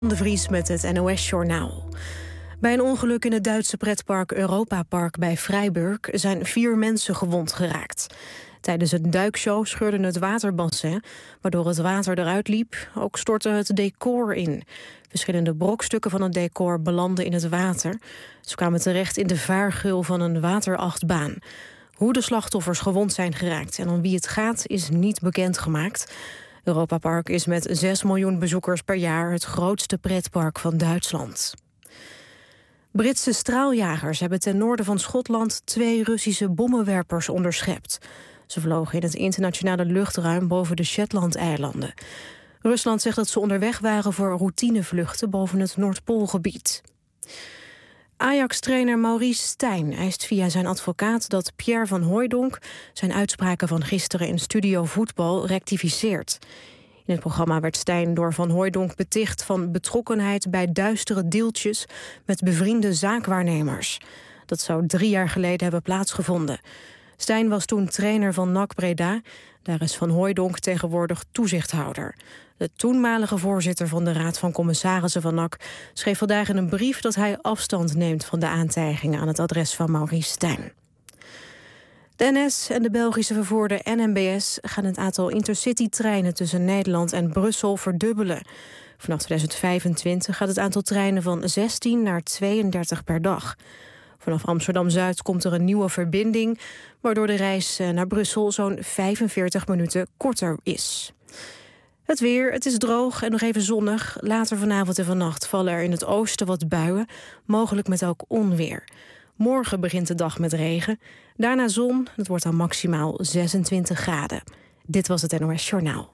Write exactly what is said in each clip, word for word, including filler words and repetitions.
De Vries met het N O S-journaal. Bij een ongeluk in het Duitse pretpark Europa Park bij Freiburg zijn vier mensen gewond geraakt. Tijdens een duikshow scheurde het waterbassin, waardoor het water eruit liep. Ook stortte het decor in. Verschillende brokstukken van het decor belanden in het water. Ze kwamen terecht in de vaargeul van een waterachtbaan. Hoe de slachtoffers gewond zijn geraakt en om wie het gaat is niet bekendgemaakt. Europa Park is met zes miljoen bezoekers per jaar het grootste pretpark van Duitsland. Britse straaljagers hebben ten noorden van Schotland twee Russische bommenwerpers onderschept. Ze vlogen in het internationale luchtruim boven de Shetland-eilanden. Rusland zegt dat ze onderweg waren voor routinevluchten boven het Noordpoolgebied. Ajax-trainer Maurice Stijn eist via zijn advocaat dat Pierre van Hooijdonk zijn uitspraken van gisteren in Studio Voetbal rectificeert. In het programma werd Stijn door Van Hooijdonk beticht van betrokkenheid bij duistere deeltjes met bevriende zaakwaarnemers. Dat zou drie jaar geleden hebben plaatsgevonden. Stijn was toen trainer van N A C Breda. Daar is Van Hooijdonk tegenwoordig toezichthouder. De toenmalige voorzitter van de Raad van Commissarissen van N A C schreef vandaag in een brief dat hij afstand neemt van de aantijgingen aan het adres van Maurice Stijn. De N S en de Belgische vervoerder N M B S gaan het aantal intercity-treinen tussen Nederland en Brussel verdubbelen. Vanaf tweeduizend vijfentwintig gaat het aantal treinen van zestien naar tweeëndertig per dag. Vanaf Amsterdam-Zuid komt er een nieuwe verbinding, waardoor de reis naar Brussel zo'n vijfenveertig minuten korter is. Het weer, het is droog en nog even zonnig. Later vanavond en vannacht vallen er in het oosten wat buien, mogelijk met ook onweer. Morgen begint de dag met regen, daarna zon. Het wordt dan maximaal zesentwintig graden. Dit was het N O S Journaal.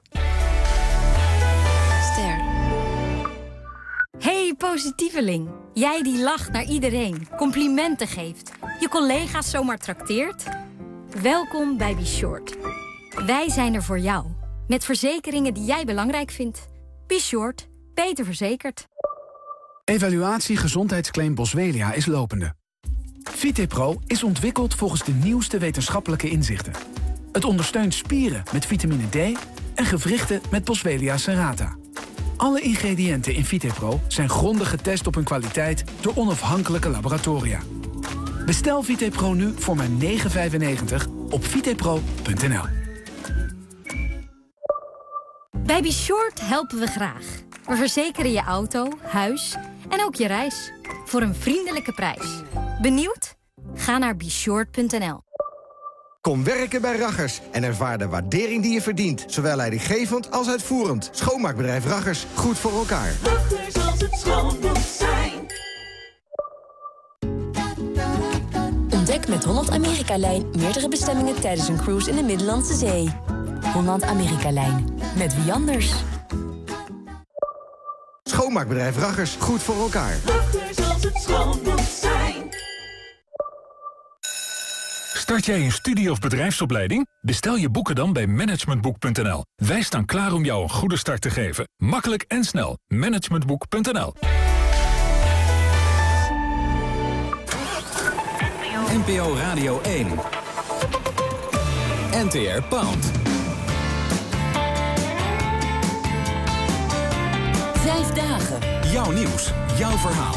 Ster. Hey, positieveling. Jij die lacht naar iedereen, complimenten geeft, je collega's zomaar trakteert. Welkom bij Be Short. Wij zijn er voor jou. Met verzekeringen die jij belangrijk vindt. Be Short. Beter verzekerd. Evaluatie gezondheidsclaim Boswellia is lopende. VitePro is ontwikkeld volgens de nieuwste wetenschappelijke inzichten. Het ondersteunt spieren met vitamine D en gewrichten met Boswellia serrata. Alle ingrediënten in VitePro zijn grondig getest op hun kwaliteit door onafhankelijke laboratoria. Bestel VitePro nu voor maar negen vijfennegentig op vitepro punt n l. Bij Be Short helpen we graag. We verzekeren je auto, huis en ook je reis. Voor een vriendelijke prijs. Benieuwd? Ga naar be short punt n l. Kom werken bij Raggers en ervaar de waardering die je verdient. Zowel leidinggevend als uitvoerend. Schoonmaakbedrijf Raggers. Goed voor elkaar. Raggers, als het schoon moet zijn. Ontdek met Holland Amerika-lijn meerdere bestemmingen tijdens een cruise in de Middellandse Zee. Holland Amerika-lijn. Met wie anders? Schoonmaakbedrijf Raggers. Goed voor elkaar. Raggers, als het schoon moet zijn. Start jij een studie- of bedrijfsopleiding? Bestel je boeken dan bij managementboek punt n l. Wij staan klaar om jou een goede start te geven. Makkelijk en snel. managementboek punt n l. N P O Radio één. N T R Pound. Vijf dagen. Jouw nieuws, jouw verhaal.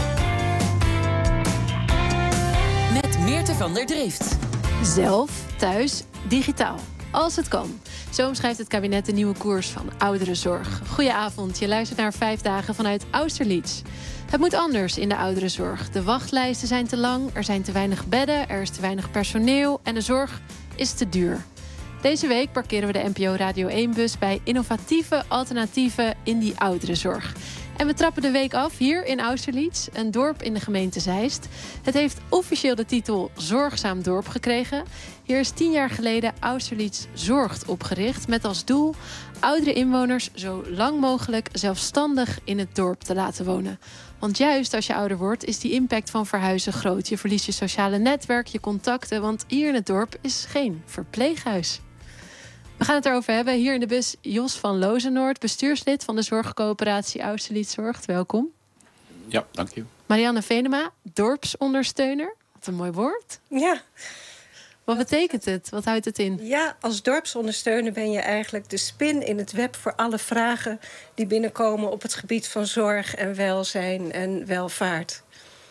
Met Meerte van der Drift. Zelf, thuis, digitaal. Als het kan. Zo omschrijft het kabinet de nieuwe koers van ouderenzorg. Goedenavond, je luistert naar Vijf dagen vanuit Austerlitz. Het moet anders in de ouderenzorg. De wachtlijsten zijn te lang, er zijn te weinig bedden, er is te weinig personeel en de zorg is te duur. Deze week parkeren we de N P O Radio één-bus bij innovatieve alternatieven in die ouderenzorg. En we trappen de week af hier in Austerlitz, een dorp in de gemeente Zeist. Het heeft officieel de titel Zorgzaam Dorp gekregen. Hier is tien jaar geleden Austerlitz Zorgt opgericht met als doel oudere inwoners zo lang mogelijk zelfstandig in het dorp te laten wonen. Want juist als je ouder wordt is die impact van verhuizen groot. Je verliest je sociale netwerk, je contacten, want hier in het dorp is geen verpleeghuis. We gaan het erover hebben. Hier in de bus Jos van Lozenoord, bestuurslid van de zorgcoöperatie Austerlitz Zorgt. Welkom. Ja, dank je. Marianne Venema, dorpsondersteuner. Wat een mooi woord. Ja. Wat betekent het? Wat houdt het in? Ja, als dorpsondersteuner ben je eigenlijk de spin in het web voor alle vragen die binnenkomen op het gebied van zorg en welzijn en welvaart.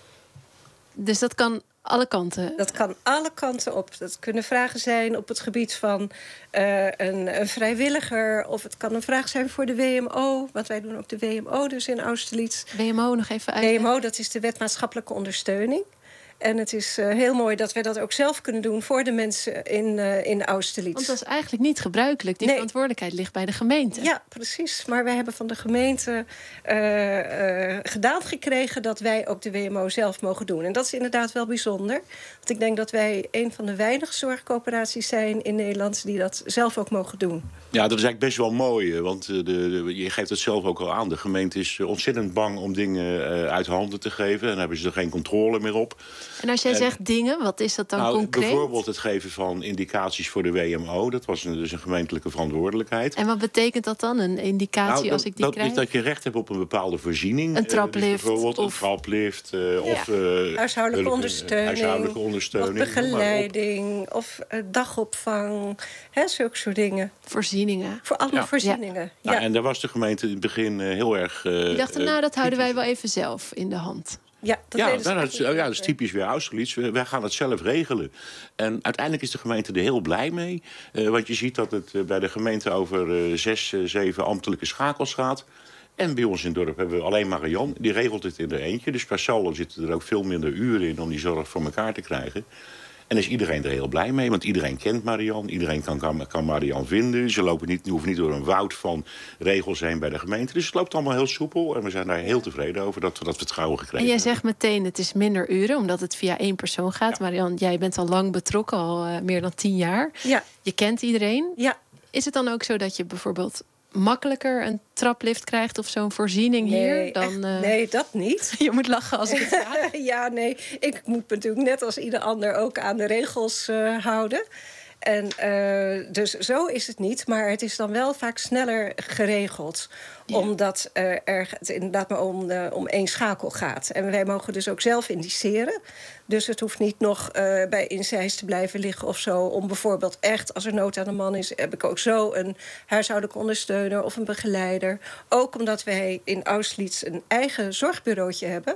Dus dat kan alle kanten? Dat kan alle kanten op. Dat kunnen vragen zijn op het gebied van uh, een, een vrijwilliger, of het kan een vraag zijn voor de W M O, want wij doen ook de W M O dus in Austerlitz. W M O nog even uit. W M O, dat is de Wet Maatschappelijke Ondersteuning. En het is uh, heel mooi dat wij dat ook zelf kunnen doen voor de mensen in, uh, in Austerlitz. Want dat is eigenlijk niet gebruikelijk. Die nee. verantwoordelijkheid ligt bij de gemeente. Ja, precies. Maar wij hebben van de gemeente uh, uh, gedaan gekregen dat wij ook de W M O zelf mogen doen. En dat is inderdaad wel bijzonder. Want ik denk dat wij een van de weinige zorgcoöperaties zijn in Nederland die dat zelf ook mogen doen. Ja, dat is eigenlijk best wel mooi. Want de, de, je geeft het zelf ook al aan. De gemeente is ontzettend bang om dingen uh, uit handen te geven. En dan hebben ze er geen controle meer op. En als jij en, zegt dingen, wat is dat dan nou, concreet? Bijvoorbeeld het geven van indicaties voor de W M O. Dat was een, dus een gemeentelijke verantwoordelijkheid. En wat betekent dat dan, een indicatie nou, als ik die dat krijg? Is dat je recht hebt op een bepaalde voorziening. Een traplift. Uh, dus bijvoorbeeld of... een traplift. Uh, ja. of uh, huishoudelijke, ondersteuning, huishoudelijke ondersteuning. Of begeleiding. Of uh, dagopvang. Hè, zulke soort dingen. Voorzieningen. Voor alle ja. voorzieningen. Ja. Ja. Nou, en daar was de gemeente in het begin uh, heel erg... Uh, die dachten, nou, dat houden wij wel even zelf in de hand. Ja, dat, ja, nou, dat, is, ja, dat is typisch weer Austerlitz. Wij gaan het zelf regelen. En uiteindelijk is de gemeente er heel blij mee. Uh, want je ziet dat het uh, bij de gemeente over uh, zes, uh, zeven ambtelijke schakels gaat. En bij ons in het dorp hebben we alleen Marianne. Die regelt het in er eentje. Dus per saldo zitten er ook veel minder uren in om die zorg voor elkaar te krijgen. En is iedereen er heel blij mee, want iedereen kent Marianne. Iedereen kan, kan, kan Marianne vinden. Ze lopen niet, hoeven niet door een woud van regels heen bij de gemeente. Dus het loopt allemaal heel soepel. En we zijn daar heel tevreden over dat we dat vertrouwen gekregen hebben. En jij hebben. zegt meteen, het is minder uren, omdat het via één persoon gaat. Ja. Marianne, jij bent al lang betrokken, al uh, meer dan tien jaar. Ja. Je kent iedereen. Ja. Is het dan ook zo dat je bijvoorbeeld makkelijker een traplift krijgt of zo'n voorziening nee, hier? Dan, uh... Nee, dat niet. Je moet lachen als ik het vraag. Ja, nee. Ik moet natuurlijk net als ieder ander ook aan de regels uh, houden. En uh, dus zo is het niet. Maar het is dan wel vaak sneller geregeld. Ja. Omdat uh, er het inderdaad maar om, de, om één schakel gaat. En wij mogen dus ook zelf indiceren. Dus het hoeft niet nog uh, bij incijs te blijven liggen of zo. Om bijvoorbeeld echt, als er nood aan de man is, heb ik ook zo een huishoudelijke ondersteuner of een begeleider. Ook omdat wij in Austerlitz een eigen zorgbureautje hebben.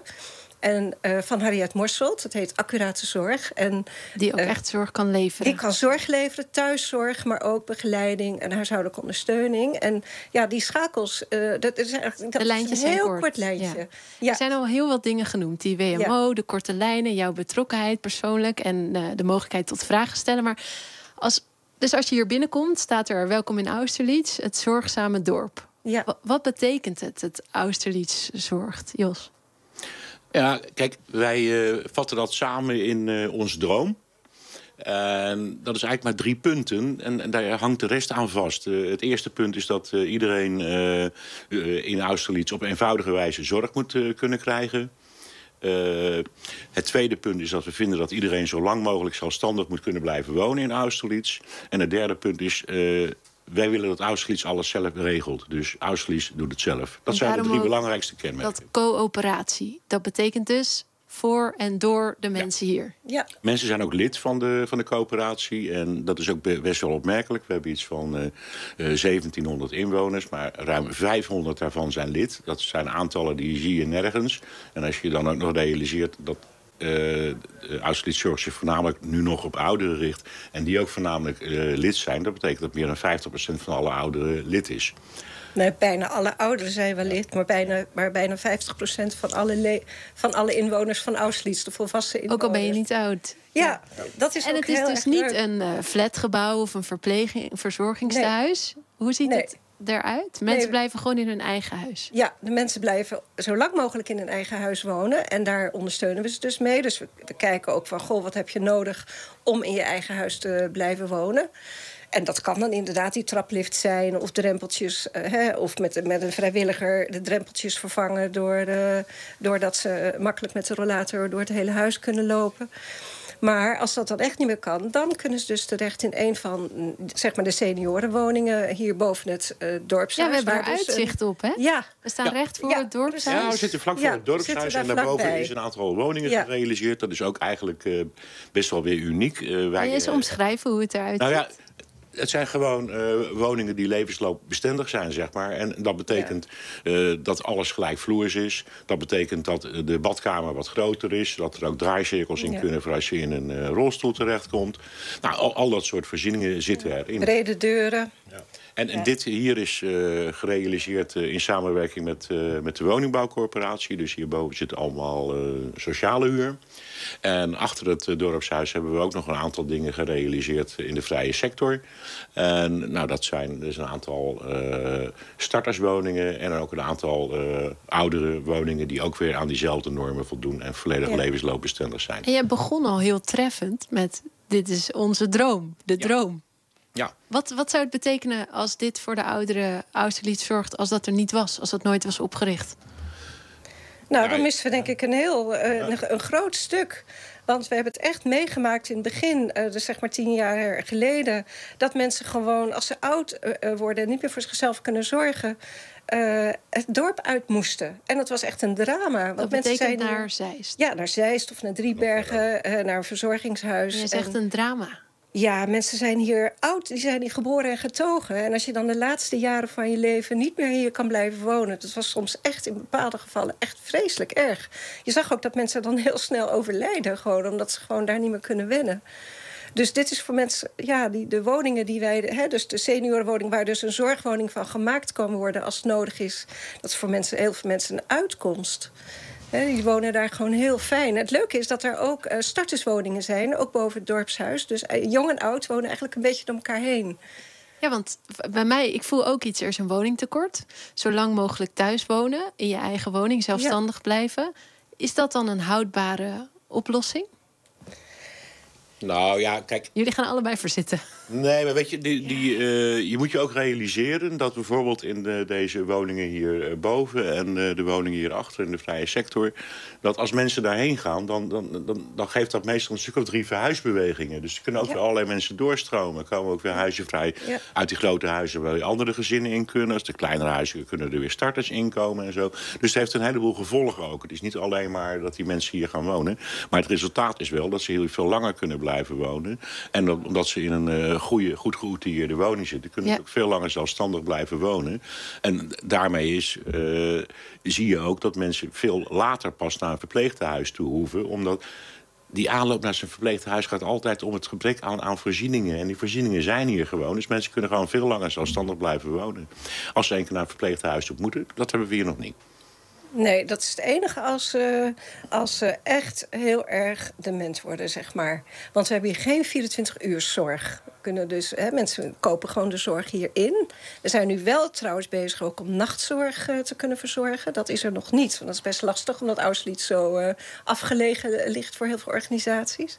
En uh, van Harriet Morselt, het heet Accurate Zorg. En, die ook uh, echt zorg kan leveren. Die kan zorg leveren, thuiszorg, maar ook begeleiding en huishoudelijke ondersteuning. En ja, die schakels, uh, dat is eigenlijk dat de lijntjes is een heel kort. kort lijntje. Ja. Ja. Er zijn al heel wat dingen genoemd. Die W M O, ja. de korte lijnen, jouw betrokkenheid persoonlijk en uh, de mogelijkheid tot vragen stellen. Maar als, dus als je hier binnenkomt, staat er welkom in Austerlitz, het zorgzame dorp. Ja. W- wat betekent het, het Austerlitz zorgt, Jos? Ja, kijk, wij uh, vatten dat samen in uh, onze droom. En dat is eigenlijk maar drie punten. En, en daar hangt de rest aan vast. Uh, het eerste punt is dat uh, iedereen uh, uh, in Austerlitz op eenvoudige wijze zorg moet uh, kunnen krijgen. Uh, het tweede punt is dat we vinden dat iedereen zo lang mogelijk zelfstandig moet kunnen blijven wonen in Austerlitz. En het derde punt is... Uh, wij willen dat Austerlitz alles zelf regelt. Dus Austerlitz doet het zelf. Dat zijn de drie belangrijkste kenmerken. Dat coöperatie, dat betekent dus voor en door de mensen ja. hier. Ja. Mensen zijn ook lid van de, van de coöperatie. En dat is ook best wel opmerkelijk. We hebben iets van uh, uh, zeventienhonderd inwoners. Maar ruim vijfhonderd daarvan zijn lid. Dat zijn aantallen die zie je nergens. En als je dan ook nog realiseert dat... Uh, Austerlitz zorgt zich voornamelijk nu nog op ouderen richt. En die ook voornamelijk uh, lid zijn. Dat betekent dat meer dan vijftig procent van alle ouderen lid is. Nee, bijna alle ouderen zijn wel lid. Maar bijna, maar bijna vijftig procent van alle, le- van alle inwoners van Austerlitz. De volwassen inwoners. Ook al ben je niet oud. Ja, dat is en ook het is heel dus erg niet leuk. een uh, flatgebouw of een verpleging, verzorgingstehuis. Nee. Hoe ziet nee. het eruit? Mensen nee. blijven gewoon in hun eigen huis. Ja, de mensen blijven zo lang mogelijk in hun eigen huis wonen. En daar ondersteunen we ze dus mee. Dus we, we kijken ook van, goh, wat heb je nodig om in je eigen huis te blijven wonen? En dat kan dan inderdaad die traplift zijn of drempeltjes... Uh, hè, of met, met een vrijwilliger de drempeltjes vervangen... Door, uh, doordat ze makkelijk met de rollator door het hele huis kunnen lopen. Maar als dat dan echt niet meer kan, dan kunnen ze dus terecht in een van, zeg maar, de seniorenwoningen hier boven het uh, dorpshuis. Ja, we hebben er dus uitzicht een... op, hè? Ja. We staan ja. recht voor ja. het dorpshuis. Ja, we zitten vlak voor ja, het dorpshuis en daarboven vlakbij. is een aantal woningen ja. gerealiseerd. Dat is ook eigenlijk uh, best wel weer uniek. Uh, wij, Kan je eens omschrijven hoe het eruit nou ziet? Ja, het zijn gewoon uh, woningen die levensloopbestendig zijn, zeg maar. En dat betekent ja. uh, dat alles gelijkvloers is. Dat betekent dat de badkamer wat groter is. Dat er ook draaicirkels in ja. kunnen voor als je in een uh, rolstoel terechtkomt. Nou, al, al dat soort voorzieningen zitten erin. Brede deuren. Ja. En, en ja. dit hier is uh, gerealiseerd uh, in samenwerking met, uh, met de woningbouwcorporatie. Dus hierboven zit allemaal uh, sociale huur. En achter het uh, dorpshuis hebben we ook nog een aantal dingen gerealiseerd in de vrije sector. En nou, dat zijn dus een aantal uh, starterswoningen en ook een aantal uh, oudere woningen die ook weer aan diezelfde normen voldoen en volledig ja. levensloopbestendig zijn. En je begon al heel treffend met: dit is onze droom, de ja. droom. Ja. Wat, wat zou het betekenen als dit voor de ouderen Austerlitz zorgt, als dat er niet was, als dat nooit was opgericht? Nou, dan missen we denk ik een heel uh, een, een groot stuk. Want we hebben het echt meegemaakt in het begin, uh, dus zeg maar tien jaar geleden, dat mensen gewoon, als ze oud uh, worden en niet meer voor zichzelf kunnen zorgen, Uh, het dorp uit moesten. En dat was echt een drama. Want dat mensen betekent zijn naar Zeist? Ja, naar Zeist of naar Driebergen, uh, naar een verzorgingshuis. Je zegt en, een drama. Ja, mensen zijn hier oud, die zijn hier geboren en getogen. En als je dan de laatste jaren van je leven niet meer hier kan blijven wonen, dat was soms echt in bepaalde gevallen echt vreselijk erg. Je zag ook dat mensen dan heel snel overlijden, gewoon omdat ze gewoon daar niet meer kunnen wennen. Dus dit is voor mensen, ja, die, de woningen die wij, hè, dus de seniorenwoning, waar dus een zorgwoning van gemaakt kan worden als het nodig is, dat is voor mensen, heel veel mensen een uitkomst. He, die wonen daar gewoon heel fijn. Het leuke is dat er ook uh, starterswoningen zijn, ook boven het dorpshuis. Dus uh, jong en oud wonen eigenlijk een beetje door elkaar heen. Ja, want bij mij, ik voel ook iets, er is een woningtekort. Zo lang mogelijk thuis wonen, in je eigen woning, zelfstandig ja. blijven. Is dat dan een houdbare oplossing? Nou ja, kijk. Jullie gaan allebei verzitten. Nee, maar weet je, die, die, uh, je moet je ook realiseren dat bijvoorbeeld in de, deze woningen hierboven en uh, de woningen hierachter in de vrije sector, dat als mensen daarheen gaan, dan, dan, dan, dan geeft dat meestal een stuk of drie verhuisbewegingen. Dus er kunnen ook ja. weer allerlei mensen doorstromen. Er komen ook weer huizen vrij ja. uit die grote huizen waar weer andere gezinnen in kunnen. Als de kleinere huizen kunnen er weer starters inkomen en zo. Dus het heeft een heleboel gevolgen ook. Het is niet alleen maar dat die mensen hier gaan wonen, maar het resultaat is wel dat ze heel veel langer kunnen blijven wonen. En dat, omdat ze in een uh, goede, goed geoutilleerde woning zitten, kunnen ja. ze ook veel langer zelfstandig blijven wonen. En daarmee is, uh, zie je ook dat mensen veel later pas naar een verpleegtehuis toe hoeven, omdat die aanloop naar zijn verpleegtehuis gaat altijd om het gebrek aan, aan voorzieningen. En die voorzieningen zijn hier gewoon. Dus mensen kunnen gewoon veel langer zelfstandig blijven wonen. Als ze één keer naar een verpleegtehuis toe moeten, dat hebben we hier nog niet. Nee, dat is het enige als, uh, als ze echt heel erg dement worden, zeg maar. Want we hebben hier geen vierentwintig uur zorg. We kunnen dus, hè, mensen kopen gewoon de zorg hier in. We zijn nu wel trouwens bezig ook om nachtzorg uh, te kunnen verzorgen. Dat is er nog niet, want dat is best lastig, omdat Austerlitz zo uh, afgelegen ligt voor heel veel organisaties.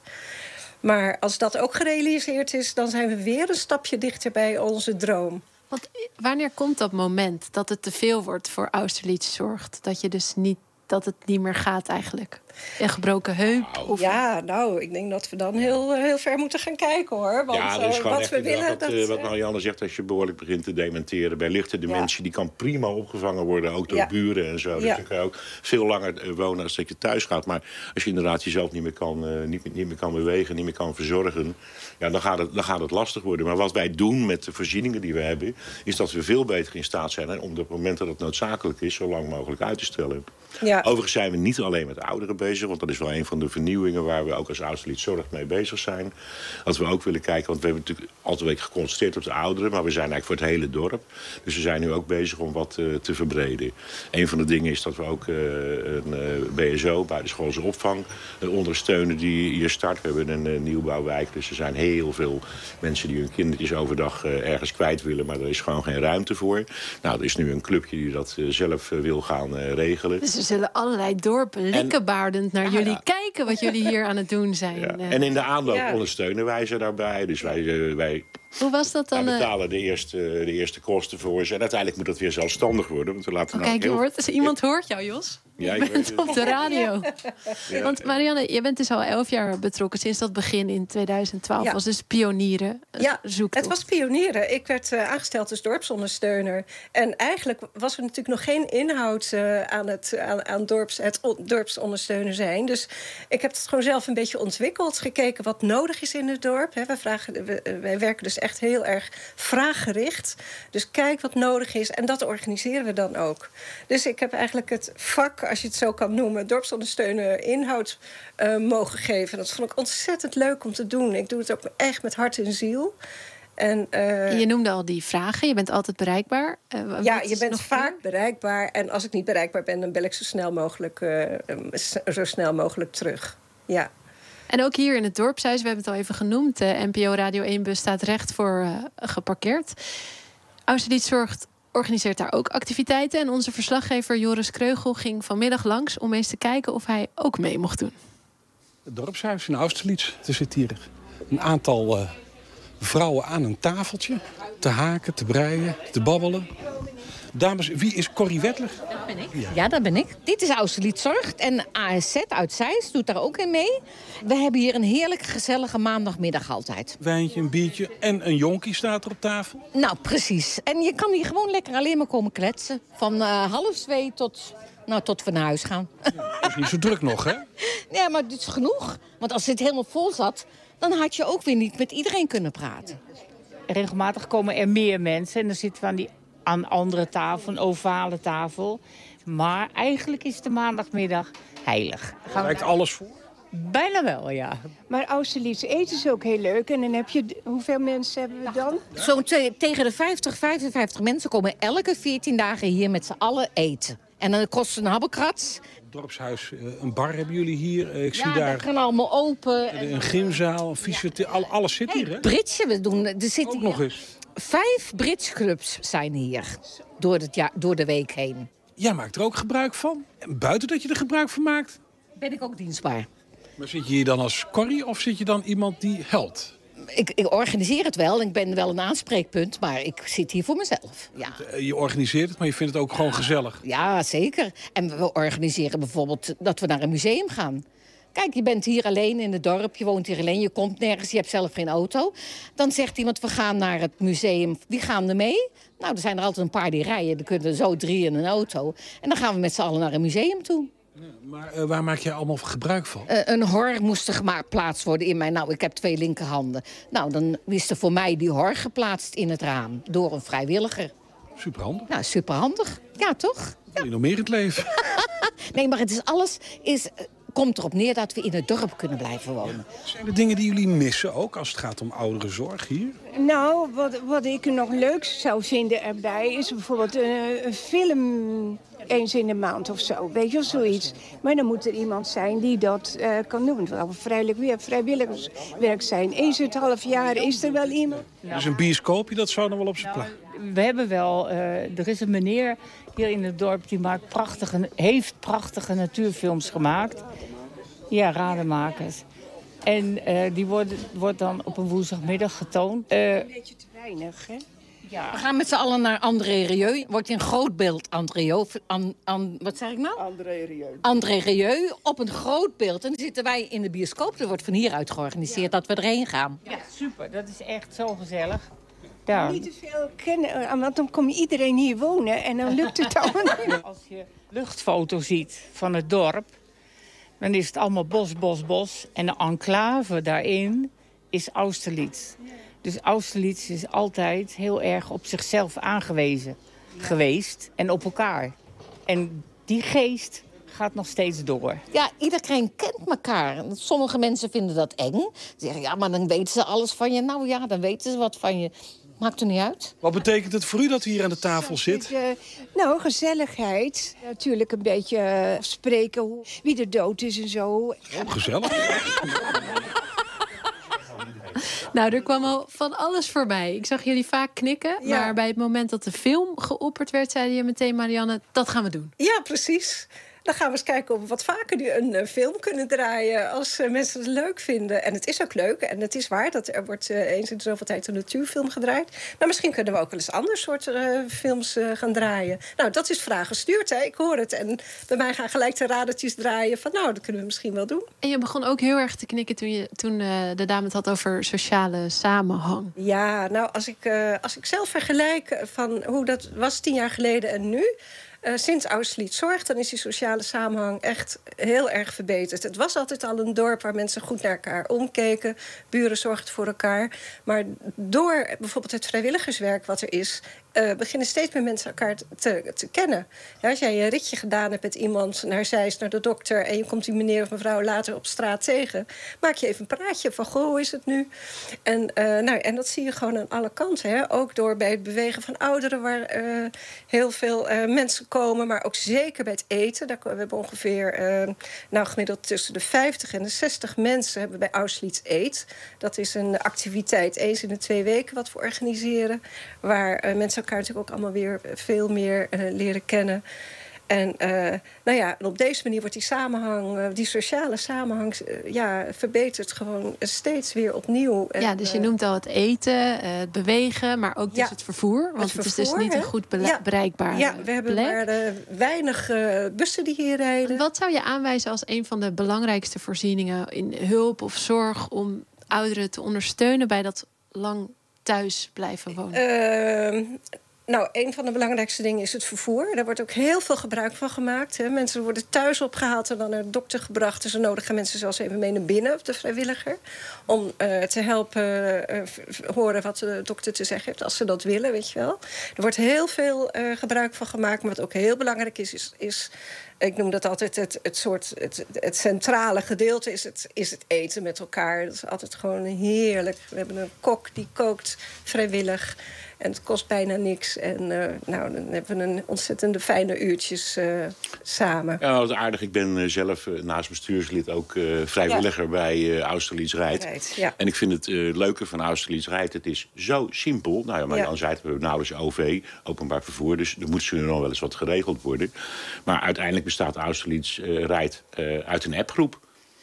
Maar als dat ook gerealiseerd is, dan zijn we weer een stapje dichter bij onze droom. Want wanneer komt dat moment dat het te veel wordt voor Austerlitz zorgt? Dat je dus niet, dat het niet meer gaat eigenlijk? Een gebroken heup? Of... Ja, nou, ik denk dat we dan heel, heel ver moeten gaan kijken, hoor. Want, ja, dat is gewoon wat echt we willen, wat, dat, uh, wat Marianne zegt, als je behoorlijk begint te dementeren bij lichte dementie, ja. die kan prima opgevangen worden, ook door ja. buren en zo. Dus ja. je kan ook veel langer uh, wonen als dat je thuis gaat. Maar als je inderdaad jezelf niet meer kan, uh, niet, niet meer kan bewegen, niet meer kan verzorgen, ja, dan, gaat het, dan gaat het lastig worden. Maar wat wij doen met de voorzieningen die we hebben, is dat we veel beter in staat zijn, hè, om op het moment dat het noodzakelijk is, zo lang mogelijk uit te stellen. Ja. Overigens zijn we niet alleen met ouderen bezig, want dat is wel een van de vernieuwingen waar we ook als Austerlitz Zorg mee bezig zijn. Dat we ook willen kijken, want we hebben natuurlijk altijd week geconcentreerd op de ouderen, maar we zijn eigenlijk voor het hele dorp. Dus we zijn nu ook bezig om wat uh, te verbreden. Een van de dingen is dat we ook uh, een uh, B S O, buitenschoolse opvang, uh, ondersteunen die hier start. We hebben een uh, nieuwbouwwijk, dus er zijn heel veel mensen die hun kindertjes overdag uh, ergens kwijt willen, maar er is gewoon geen ruimte voor. Nou, er is nu een clubje die dat uh, zelf uh, wil gaan uh, regelen. Dus er zullen allerlei dorpen likkebaardend naar ja, jullie ja. kijken wat jullie hier aan het doen zijn. Ja. En in de aanloop ja. ondersteunen wij ze daarbij. Dus wij, wij Hoe was dat dan? We Uh... betalen de eerste, de eerste kosten voor ze. En uiteindelijk moet dat weer zelfstandig worden. Want we laten oh, nou kijk, je heel... hoort, iemand hoort jou, Jos. Ja, je ik bent weet op de radio. Ja. Want Marianne, je bent dus al elf jaar betrokken. Sinds dat begin in tweeduizend twaalf Ja. was dus pionieren. Ja, zoektocht. het was pionieren. Ik werd uh, aangesteld als dorpsondersteuner. En eigenlijk was er natuurlijk nog geen inhoud uh, aan het, aan, aan dorps, het on, dorpsondersteuner zijn. Dus ik heb het gewoon zelf een beetje ontwikkeld. Gekeken wat nodig is in het dorp. He, wij, vragen, we, wij werken dus echt heel erg vraaggericht. Dus kijk wat nodig is. En dat organiseren we dan ook. Dus ik heb eigenlijk het vak, als je het zo kan noemen, dorpsondersteuner inhoud uh, mogen geven. Dat vond ik ontzettend leuk om te doen. Ik doe het ook echt met hart en ziel. En, uh, je noemde al die vragen. Je bent altijd bereikbaar. Uh, ja, je bent vaak meer? bereikbaar. En als ik niet bereikbaar ben, dan bel ik zo snel mogelijk, uh, zo snel mogelijk terug. Ja. En ook hier in het dorpshuis, we hebben het al even genoemd. De N P O Radio één-bus staat recht voor uh, geparkeerd. Austerlitz zorgt organiseert daar ook activiteiten. En onze verslaggever Joris Kreugel ging vanmiddag langs om eens te kijken of hij ook mee mocht doen. Het dorpshuis in Austerlitz. Er zit hier een aantal uh, vrouwen aan een tafeltje. Te haken, te breien, te babbelen. Dames, wie is Corrie Wettler? Dat ben ik. Ja. ja, dat ben ik. Dit is Austerlitz Zorgt en A S Z uit Zeist doet daar ook in mee. We hebben hier een heerlijk gezellige maandagmiddag altijd. Wijntje, een biertje en een jonkie staat er op tafel. Nou, precies. En je kan hier gewoon lekker alleen maar komen kletsen. Van uh, half twee tot, nou, tot we naar huis gaan. Ja, dat is niet zo druk nog, hè? Ja, maar dit is genoeg. Want als het helemaal vol zat, dan had je ook weer niet met iedereen kunnen praten. Regelmatig komen er meer mensen en dan zitten we aan die aan andere tafel, een ovale tafel. Maar eigenlijk is de maandagmiddag heilig. Lijkt alles voor? Bijna wel, ja. Maar Austerlitz eten is ook heel leuk. En dan heb je, hoeveel mensen hebben we dan? Zo'n tegen de vijftig, vijfenvijftig mensen komen elke veertien dagen hier met z'n allen eten. En dan kost een habbekrats. Dorpshuis, een bar hebben jullie hier. Ik zie ja, daar. gaan allemaal open. Een gymzaal, een fysiotherapie, alles zit hier, hè? Britsen, we doen. Er zit ook hier nog eens. Vijf Britsclubs zijn hier door, het jaar, door de week heen. Jij maakt er ook gebruik van? En buiten dat je er gebruik van maakt? Ben ik ook dienstbaar. Maar zit je hier dan als Corrie of zit je dan iemand die helpt? Ik, ik organiseer het wel. Ik ben wel een aanspreekpunt, maar ik zit hier voor mezelf. Ja. Je organiseert het, maar je vindt het ook gewoon gezellig? Ja, zeker. En we organiseren bijvoorbeeld dat we naar een museum gaan. Kijk, je bent hier alleen in het dorp, je woont hier alleen, je komt nergens, je hebt zelf geen auto. Dan zegt iemand, we gaan naar het museum, wie gaan er mee? Nou, er zijn er altijd een paar die rijden, er kunnen er zo drie in een auto. En dan gaan we met z'n allen naar een museum toe. Ja, maar uh, waar maak jij allemaal gebruik van? Uh, een hor moest er geplaatst worden in mijn... Nou, ik heb twee linkerhanden. Nou, dan is er voor mij die hor geplaatst in het raam door een vrijwilliger. Superhandig. Nou, superhandig. Ja, toch? Wil je nog meer in het leven? Nee, maar het is alles... Is, komt erop neer dat we in het dorp kunnen blijven wonen. Ja. Zijn er dingen die jullie missen ook als het gaat om ouderenzorg hier? Nou, wat, wat ik nog leuk zou vinden erbij is bijvoorbeeld een, een film eens in de maand of zo. Weet je, of zoiets. Maar dan moet er iemand zijn die dat uh, kan doen. Het moet wel vrijwillig, vrijwilligerswerk zijn. Eens in het half jaar is er wel iemand. Nou, dus een bioscoopje, dat zou nog wel op zijn nou, plaats. We hebben wel, uh, er is een meneer hier in het dorp die maakt prachtige, heeft prachtige natuurfilms gemaakt. Ja, Rademakers. En uh, die wordt, wordt dan op een woensdagmiddag getoond. Uh, een beetje te weinig, hè? Ja. We gaan met z'n allen naar André Rieu. Wordt in groot beeld André an, an, wat zeg ik nou? André Rieu. André Rieu op een groot beeld. En dan zitten wij in de bioscoop. Er wordt van hieruit georganiseerd ja. dat we erheen gaan. Ja, super. Dat is echt zo gezellig. Daar. Niet te veel kennen, want dan komt iedereen hier wonen en dan lukt het allemaal niet. Als je luchtfoto's ziet van het dorp, dan is het allemaal bos, bos, bos. En de enclave daarin is Austerlitz. Dus Austerlitz is altijd heel erg op zichzelf aangewezen ja. geweest en op elkaar. En die geest gaat nog steeds door. Ja, iedereen kent elkaar. Sommige mensen vinden dat eng. Ze zeggen, ja, maar dan weten ze alles van je. Nou ja, dan weten ze wat van je. Maakt er niet uit. Wat betekent het voor u dat u hier aan de tafel zit? Uh, nou, gezelligheid. Natuurlijk een beetje uh, spreken hoe, wie er dood is en zo. Oh, gezellig. Nou, er kwam al van alles voorbij. Ik zag jullie vaak knikken. Ja. Maar bij het moment dat de film geopperd werd, zeiden je meteen, Marianne, dat gaan we doen. Ja, precies. dan gaan we eens kijken of we wat vaker nu een uh, film kunnen draaien... als uh, mensen het leuk vinden. En het is ook leuk. En het is waar dat er wordt uh, eens in de zoveel tijd een natuurfilm gedraaid. Maar misschien kunnen we ook wel eens ander soort uh, films uh, gaan draaien. Nou, dat is vraag gestuurd, hè. Ik hoor het. En bij mij gaan gelijk de radertjes draaien van... nou, dat kunnen we misschien wel doen. En je begon ook heel erg te knikken toen, je, toen uh, de dame het had over sociale samenhang. Ja, nou, als ik, uh, als ik zelf vergelijk van hoe dat was tien jaar geleden en nu... Uh, sinds Austerlitz Zorg, dan is die sociale samenhang echt heel erg verbeterd. Het was altijd al een dorp waar mensen goed naar elkaar omkeken. Buren zorgden voor elkaar. Maar door bijvoorbeeld het vrijwilligerswerk wat er is... Uh, beginnen steeds meer mensen elkaar te, te kennen. Ja, als jij een ritje gedaan hebt met iemand naar Zeist, naar de dokter... en je komt die meneer of mevrouw later op straat tegen... maak je even een praatje van, goh, hoe is het nu? En, uh, nou, en dat zie je gewoon aan alle kanten. Hè? Ook door bij het bewegen van ouderen... waar uh, heel veel uh, mensen komen, maar ook zeker bij het eten. Daar, we hebben ongeveer uh, nou, gemiddeld tussen de vijftig en de zestig mensen... hebben bij Austerlitz Eet. Dat is een activiteit eens in de twee weken wat we organiseren... waar uh, mensen elkaar natuurlijk ook allemaal weer veel meer uh, leren kennen. En uh, nou ja, en op deze manier wordt die samenhang, uh, die sociale samenhang, uh, ja, verbetert gewoon steeds weer opnieuw. En, ja, dus je noemt al het eten, uh, het bewegen, maar ook dus ja, het vervoer. Want het, vervoer, het is dus niet een goed bele- ja, bereikbaar Ja, we hebben plek. maar uh, weinig uh, bussen die hier rijden. Wat zou je aanwijzen als een van de belangrijkste voorzieningen in hulp of zorg om ouderen te ondersteunen bij dat lang thuis blijven wonen? Uh, Nou, een van de belangrijkste dingen is het vervoer. Daar wordt ook heel veel gebruik van gemaakt. Hè. Mensen worden thuis opgehaald en dan naar de dokter gebracht. Dus ze nodigen mensen zelfs even mee naar binnen, of de vrijwilliger. Om uh, te helpen uh, horen wat de dokter te zeggen heeft, als ze dat willen, weet je wel. Er wordt heel veel uh, gebruik van gemaakt. Maar wat ook heel belangrijk is, is... is ik noem dat altijd het, het soort het, het centrale gedeelte is het, is het eten met elkaar. Dat is altijd gewoon heerlijk. We hebben een kok die kookt vrijwillig. En het kost bijna niks. En uh, nou, dan hebben we een ontzettende fijne uurtjes uh, samen. Ja, wat aardig. Ik ben uh, zelf uh, naast bestuurslid ook uh, vrijwilliger ja. bij uh, Austerlitz Rijdt. Right, ja. En ik vind het uh, leuke van Austerlitz Rijdt, het is zo simpel. Nou ja, maar ja. dan zei het, we hebben nauwelijks O V, openbaar vervoer. Dus er moet ze nog wel eens wat geregeld worden. Maar uiteindelijk bestaat Austerlitz uh, Rijdt uh, uit een appgroep.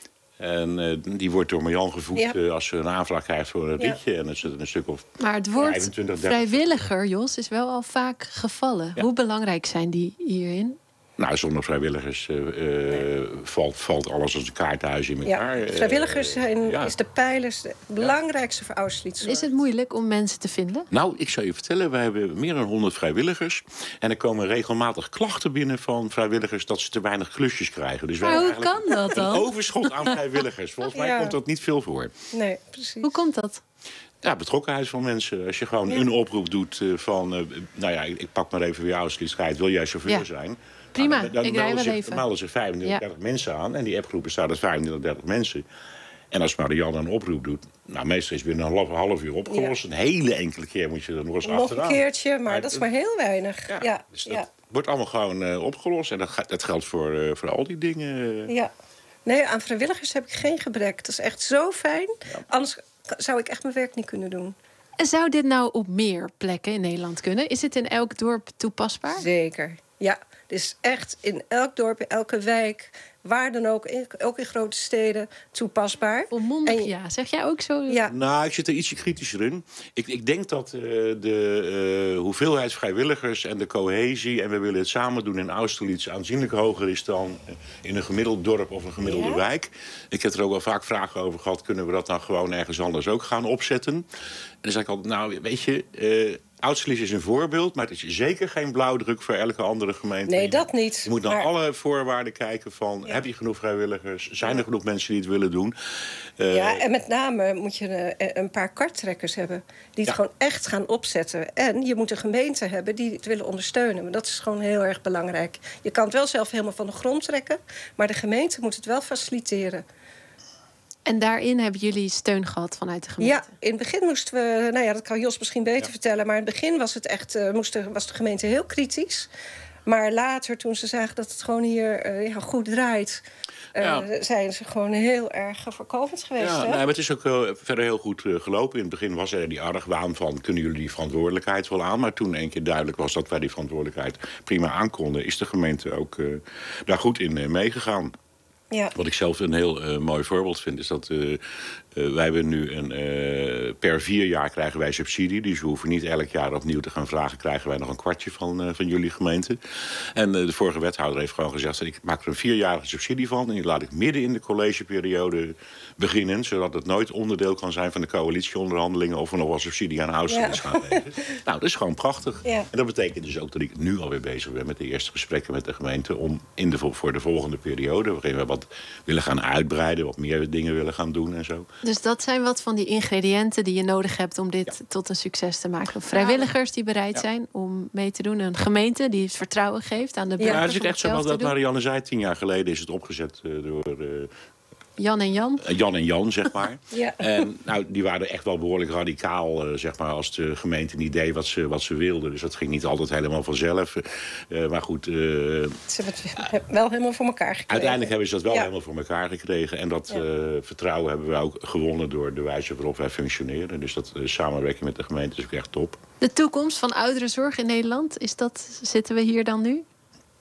En uh, die wordt door Marjan gevoed ja. uh, als ze een aanvraag krijgt voor een ritje. Ja. En dan zit er een stuk of maar het woord vijfentwintig, dertig vrijwilliger, Jos, is wel al vaak gevallen. Ja. Hoe belangrijk zijn die hierin? Nou, zonder vrijwilligers uh, nee. valt, valt alles als een kaartenhuis in elkaar. Ja, vrijwilligers zijn, ja. is de pijlers het belangrijkste voor Austerlitz. Is het moeilijk om mensen te vinden? Nou, ik zou je vertellen, wij hebben meer dan honderd vrijwilligers. En er komen regelmatig klachten binnen van vrijwilligers dat ze te weinig klusjes krijgen. Dus maar hoe kan dat dan? Een overschot aan vrijwilligers. Volgens mij ja. komt dat niet veel voor. Nee, precies. Hoe komt dat? Ja, betrokkenheid van mensen. Als je gewoon ja. een oproep doet uh, van... Uh, nou ja, ik, ik pak maar even weer Austerlitz Rijdt. Wil jij chauffeur ja. zijn? Prima, nou, dan, dan ik rij wel even. Dan melden ze vijfentwintig, dertig ja. mensen aan. En die appgroep bestaat uit vijfentwintig, dertig mensen. En als Marianne een oproep doet... Nou, meestal is het binnen een half, half uur opgelost. Ja. Een hele enkele keer moet je er nog eens nog achteraan. Nog een keertje, maar, maar dat is maar heel weinig. Ja, ja. Dus dat ja. wordt allemaal gewoon uh, opgelost. En dat, dat geldt voor, uh, voor al die dingen. Ja. Nee, aan vrijwilligers heb ik geen gebrek. Dat is echt zo fijn. Ja. Anders zou ik echt mijn werk niet kunnen doen. En zou dit nou op meer plekken in Nederland kunnen? Is het in elk dorp toepasbaar? Zeker, ja. Dus echt in elk dorp, in elke wijk, waar dan ook, in, ook in grote steden, toepasbaar. Volmondig en, ja. Zeg jij ook zo? Ja. Nou, ik zit er ietsje kritischer in. Ik, ik denk dat uh, de uh, hoeveelheid vrijwilligers en de cohesie... en we willen het samen doen in Austerlitz... aanzienlijk hoger is dan in een gemiddeld dorp of een gemiddelde ja. wijk. Ik heb er ook wel vaak vragen over gehad... kunnen we dat dan gewoon ergens anders ook gaan opzetten? En dan zeg ik altijd, nou, weet je... Uh, Austerlitz is een voorbeeld, maar het is zeker geen blauwdruk voor elke andere gemeente. Nee, dat niet. Je moet naar maar... alle voorwaarden kijken van, ja. heb je genoeg vrijwilligers? Zijn er genoeg mensen die het willen doen? Uh, ja, en met name moet je een, een paar karttrekkers hebben... die het ja. gewoon echt gaan opzetten. En je moet een gemeente hebben die het willen ondersteunen. Maar dat is gewoon heel erg belangrijk. Je kan het wel zelf helemaal van de grond trekken... maar de gemeente moet het wel faciliteren. En daarin hebben jullie steun gehad vanuit de gemeente? Ja, in het begin moesten we... Nou ja, dat kan Jos misschien beter ja. vertellen... maar in het begin was, het echt, uh, moest de, was de gemeente heel kritisch... Maar later, toen ze zagen dat het gewoon hier uh, ja, goed draait... Uh, ja. zijn ze gewoon heel erg voorkomend geweest. Ja, hè? nou, maar het is ook uh, verder heel goed uh, gelopen. In het begin was er die argwaan van... kunnen jullie die verantwoordelijkheid wel aan? Maar toen een keer duidelijk was dat wij die verantwoordelijkheid prima aankonden... is de gemeente ook uh, daar goed in uh, meegegaan. Ja. Wat ik zelf een heel uh, mooi voorbeeld vind... is dat uh, uh, wij hebben nu een, uh, per vier jaar krijgen wij subsidie. Dus we hoeven niet elk jaar opnieuw te gaan vragen... krijgen wij nog een kwartje van, uh, van jullie gemeente. En uh, de vorige wethouder heeft gewoon gezegd... ik maak er een vierjarige subsidie van... en die laat ik midden in de collegeperiode beginnen... zodat het nooit onderdeel kan zijn van de coalitieonderhandelingen... of we nog wel subsidie aan Austerlitz ja. gaan geven. Nou, dat is gewoon prachtig. Ja. En dat betekent dus ook dat ik nu alweer bezig ben... met de eerste gesprekken met de gemeente... om in de, voor de volgende periode... waarin we wat willen gaan uitbreiden, wat meer dingen willen gaan doen en zo. Dus dat zijn wat van die ingrediënten die je nodig hebt om dit ja. tot een succes te maken. Vrijwilligers die bereid ja. zijn om mee te doen. Een gemeente die het vertrouwen geeft aan de burgers. Ja, het is echt zo wat dat Marianne zei. Tien jaar geleden is het opgezet uh, door... Uh, Jan en Jan? Jan en Jan, zeg maar. ja. En nou, die waren echt wel behoorlijk radicaal, uh, zeg maar, als de gemeente niet deed wat ze, wat ze wilden. Dus dat ging niet altijd helemaal vanzelf. Uh, maar goed... Uh, ze hebben het wel helemaal voor elkaar gekregen. Uiteindelijk hebben ze dat wel ja. helemaal voor elkaar gekregen. En dat ja. uh, vertrouwen hebben we ook gewonnen door de wijze waarop wij functioneren. Dus dat uh, samenwerking met de gemeente is ook echt top. De toekomst van ouderenzorg in Nederland, is dat, zitten we hier dan nu?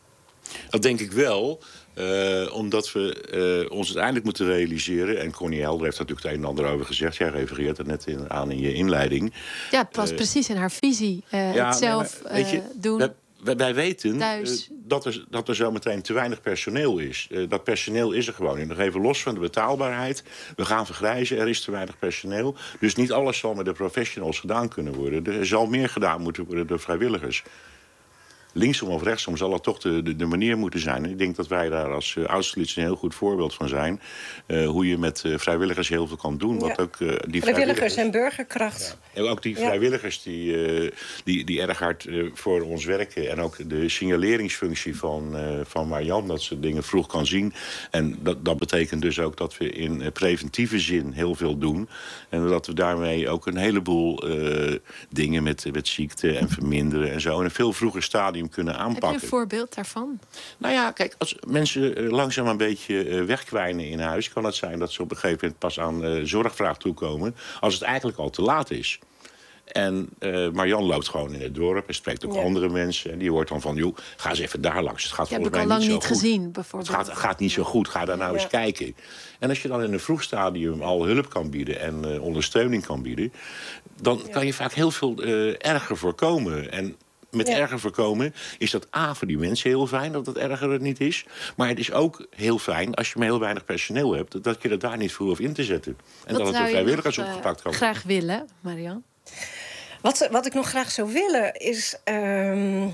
Dat denk ik wel. Uh, omdat we uh, ons uiteindelijk moeten realiseren... en Connie Helder heeft natuurlijk het een en ander over gezegd... jij refereert er net in, aan in je inleiding. Ja, het past uh, precies in haar visie. Uh, ja, het zelf nee, maar, uh, je, doen. Wij, wij, wij weten uh, dat, er, dat er zo meteen te weinig personeel is. Uh, dat personeel is er gewoon. Nog even los van de betaalbaarheid. We gaan vergrijzen, er is te weinig personeel. Dus niet alles zal met de professionals gedaan kunnen worden. Er zal meer gedaan moeten worden door vrijwilligers. Linksom of rechtsom zal dat toch de, de, de manier moeten zijn. En ik denk dat wij daar als uh, Austerlitz een heel goed voorbeeld van zijn. Uh, hoe je met uh, vrijwilligers heel veel kan doen. Ja. Wat ook, uh, die vrijwilligers, vrijwilligers en burgerkracht. Ja. En ook die vrijwilligers die, uh, die, die erg hard uh, voor ons werken. En ook de signaleringsfunctie van, uh, van Marjan. Dat ze dingen vroeg kan zien. En dat, dat betekent dus ook dat we in uh, preventieve zin heel veel doen. En dat we daarmee ook een heleboel uh, dingen met, met ziekte en verminderen en zo. En een veel vroeger stadium kunnen aanpakken. Heb je een voorbeeld daarvan? Nou ja, kijk, als mensen langzaam een beetje wegkwijnen in huis... kan het zijn dat ze op een gegeven moment pas aan uh, zorgvraag toekomen... als het eigenlijk al te laat is. En uh, Marjan loopt gewoon in het dorp en spreekt ook ja. andere mensen. En die hoort dan van, joh, ga eens even daar langs. Het gaat ja, volgens mij niet zo niet goed. Gezien, bijvoorbeeld. Het gaat, gaat niet zo goed, ga daar nou ja. eens kijken. En als je dan in een vroeg stadium al hulp kan bieden... en uh, ondersteuning kan bieden... dan ja. kan je vaak heel veel uh, erger voorkomen. En met ja. erger voorkomen is dat A, voor die mensen heel fijn... dat het erger het niet is. Maar het is ook heel fijn, als je maar heel weinig personeel hebt... dat je dat daar niet voor hoeft in te zetten. En wat dat het door vrijwilligers nog, opgepakt kan uh, graag willen, Marian? Wat, wat ik nog graag zou willen is... Um,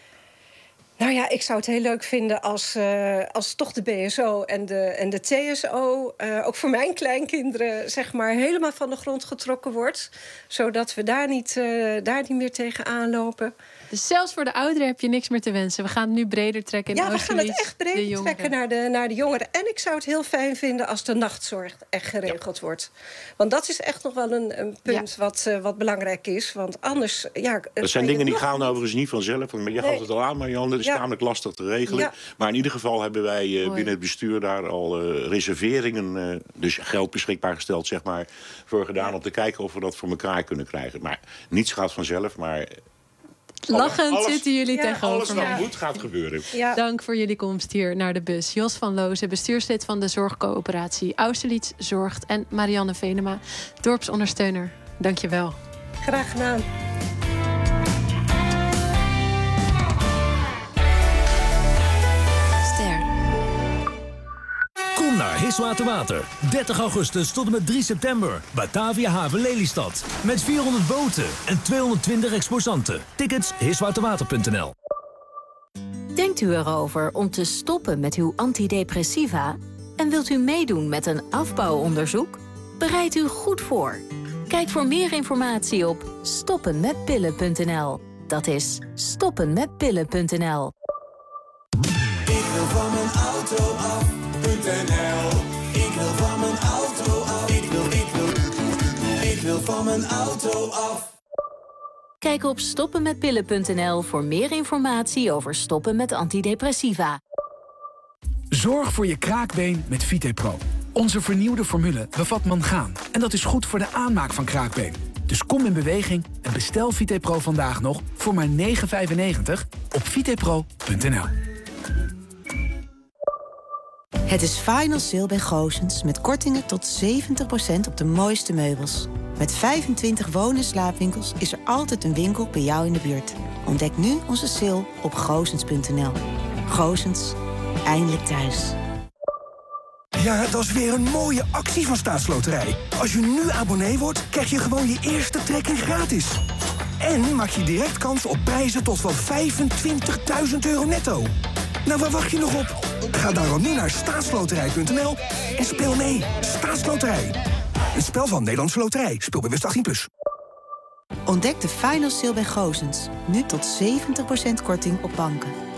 nou ja, ik zou het heel leuk vinden als, uh, als toch de B S O en de, en de T S O... Uh, ook voor mijn kleinkinderen zeg maar helemaal van de grond getrokken wordt. Zodat we daar niet, uh, daar niet meer tegenaan lopen. Dus zelfs voor de ouderen heb je niks meer te wensen. We gaan het nu breder trekken in Ja, we gaan het echt breder trekken naar de, naar de jongeren. En ik zou het heel fijn vinden als de nachtzorg echt geregeld ja. wordt. Want dat is echt nog wel een, een punt ja. wat, uh, wat belangrijk is. Want anders... Ja, dat zijn dingen die gaan overigens niet vanzelf. Maar je gaf nee. het al aan, Marianne. Dat is ja. namelijk lastig te regelen. Ja. Maar in ieder geval hebben wij uh, binnen het bestuur daar al uh, reserveringen... Uh, dus geld beschikbaar gesteld, zeg maar, voor gedaan... Ja. om te kijken of we dat voor elkaar kunnen krijgen. Maar niets gaat vanzelf, maar... Lachend alles, zitten jullie ja, tegenover alles wat mij. moet gaat gebeuren. Ja. Dank voor jullie komst hier naar de bus. Jos van Loozen, bestuurslid van de zorgcoöperatie Austerlitz Zorgt... en Marianne Venema, dorpsondersteuner. Dank je wel. Graag gedaan. Kom naar Hiswater Water. dertig augustus tot en met drie september. Batavia Haven Lelystad. Met vierhonderd boten en tweehonderdtwintig exposanten. Tickets hiswaterwater punt n l. Denkt u erover om te stoppen met uw antidepressiva? En wilt u meedoen met een afbouwonderzoek? Bereid u goed voor. Kijk voor meer informatie op stoppen met pillen punt n l. Dat is stoppen met pillen punt n l. Ik wil van mijn auto af. .nl. Ik wil van mijn auto af. Ik wil, ik wil, ik wil van mijn auto af. Kijk op stoppenmetpillen punt n l voor meer informatie over stoppen met antidepressiva. Zorg voor je kraakbeen met Vitepro. Onze vernieuwde formule bevat mangaan. En dat is goed voor de aanmaak van kraakbeen. Dus kom in beweging en bestel Vitepro vandaag nog voor maar negen vijfennegentig op vitepro punt n l. Het is Final Sale bij Goossens met kortingen tot zeventig procent op de mooiste meubels. Met vijfentwintig woon- en slaapwinkels is er altijd een winkel bij jou in de buurt. Ontdek nu onze sale op goossens punt n l. Goossens, eindelijk thuis. Ja, dat is weer een mooie actie van Staatsloterij. Als je nu abonnee wordt, krijg je gewoon je eerste trekking gratis. En maak je direct kans op prijzen tot wel vijfentwintigduizend euro netto. Nou, waar wacht je nog op? Ga daarom nu naar staatsloterij punt n l en speel mee. Staatsloterij. Een spel van Nederlandse Loterij. Speelbewust achttien plus. Ontdek de Final Sale bij Goossens. Nu tot zeventig procent korting op banken.